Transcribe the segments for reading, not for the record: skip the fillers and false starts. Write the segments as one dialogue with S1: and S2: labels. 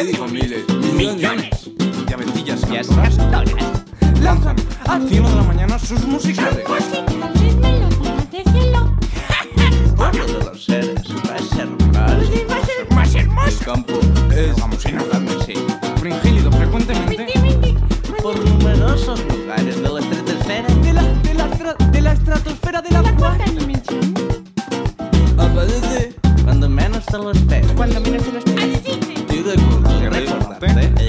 S1: ¿Qué digo miles?
S2: Millones
S1: de aventillas
S2: sonoras
S1: lanzan al cielo de la mañana sus musicales.
S2: Uno de los seres va a ser más hermoso. El campo
S1: Es gamusino grande,
S2: sí,
S1: fringílido frecuentemente
S2: por numerosos lugares de la estratosfera.
S1: de la estratosfera de la cuarta dimensión. Aparece
S2: Cuando menos te lo esperas.
S1: cuando menos te lo esperas.
S2: Y recordarte.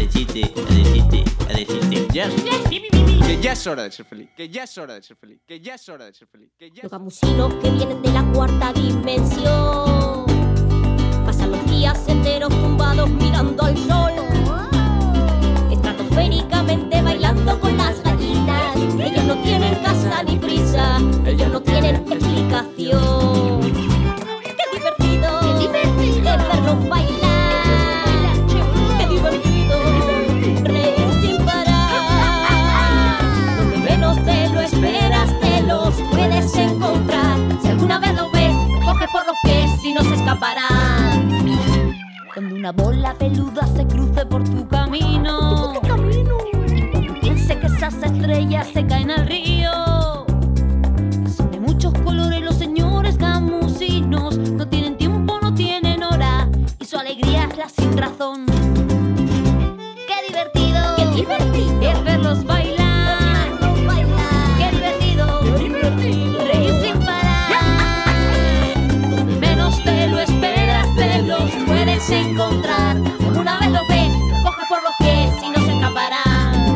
S1: Que ya es hora de ser feliz, que ya es hora de ser feliz, que ya es hora de ser feliz, que ya
S3: Los gamusinos que vienen de la cuarta dimensión pasan los días enteros tumbados mirando al sol, estratosféricamente bailando con las gallinas. Ellos no tienen casa ni prisa, ellos no tienen explicación. ¡Qué divertido! ¡Qué divertido! Es verlos bailar. ¡Qué divertido! Reír sin parar. Donde menos te lo esperas te los puedes encontrar. Si alguna vez lo ves, coge por los pies y no se escaparán. Cuando una bola peluda se cruce por tu camino, y cuando piense que esas estrellas se caen al río, son de muchos colores los señores gamusinos. No tienen tiempo, no tienen hora, y su alegría es la sin razón. ¡Qué divertido! ¡Qué divertido! Es verlos bailar. ¡Qué divertido! ¡Qué divertido! Reír sin parar. Donde menos te lo esperas te los puedes encontrar. Una vez lo ves, coge por los pies y no se escaparán.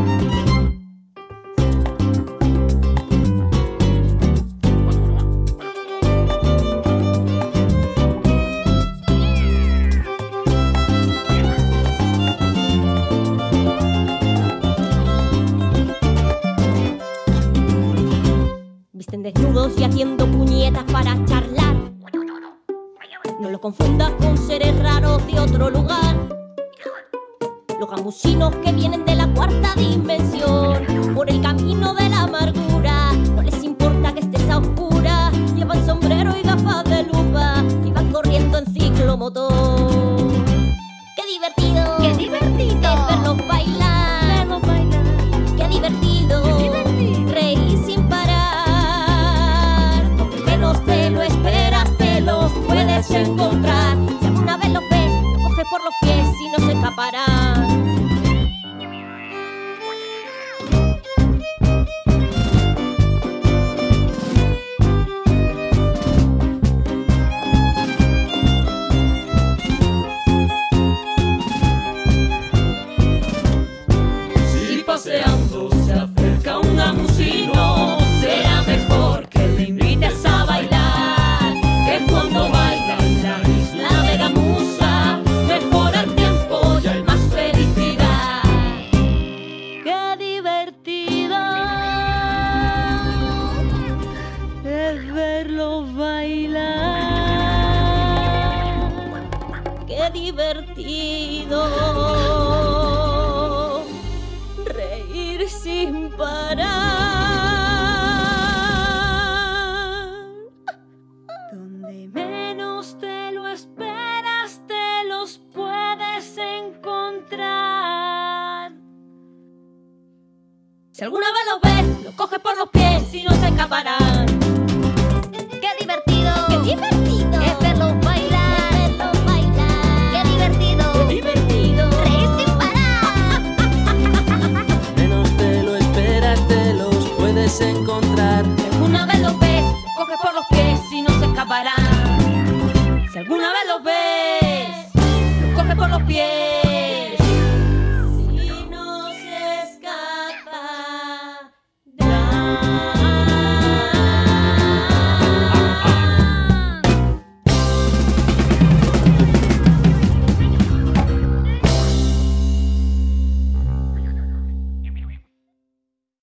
S3: Visten desnudos y haciendo puñetas para charlar. No lo confundas con seres raros de otro lugar. Los gamusinos que vienen de la cuarta dimensión, por el camino de la amargura, no les importa que estés a oscuras. Llevan sombrero y gafas de lupa y van corriendo en ciclomotor. ¡Qué divertido! ¡Qué divertido! Es verlos bailar. ¡Qué divertido! Reír sin parar. Donde menos te lo esperas te los puedes encontrar. Si alguna vez los ves, coge por los pies y no se escaparán.
S4: Si paseando se acerca un gamusino, será mejor que le invites a bailar. Que cuando baila en la isla de Gamusa, mejora el tiempo y hay más felicidad.
S3: ¡Qué divertido! Es verlos bailar. ¡Qué divertido! Reír sin parar. Donde menos te lo esperas te los puedes encontrar. Si alguna vez los ves, los coges por los pies y no se escaparán. ¡Qué divertido! ¡Qué divertido! Es verlos bailar. ¡Qué divertido! ¡Qué divertido! ¡Reír sin parar!
S5: Menos te lo esperas, te los puedes encontrar.
S3: Si alguna vez los ves, los coges por los pies y no se escaparán. Si alguna vez los ves, los coges por los pies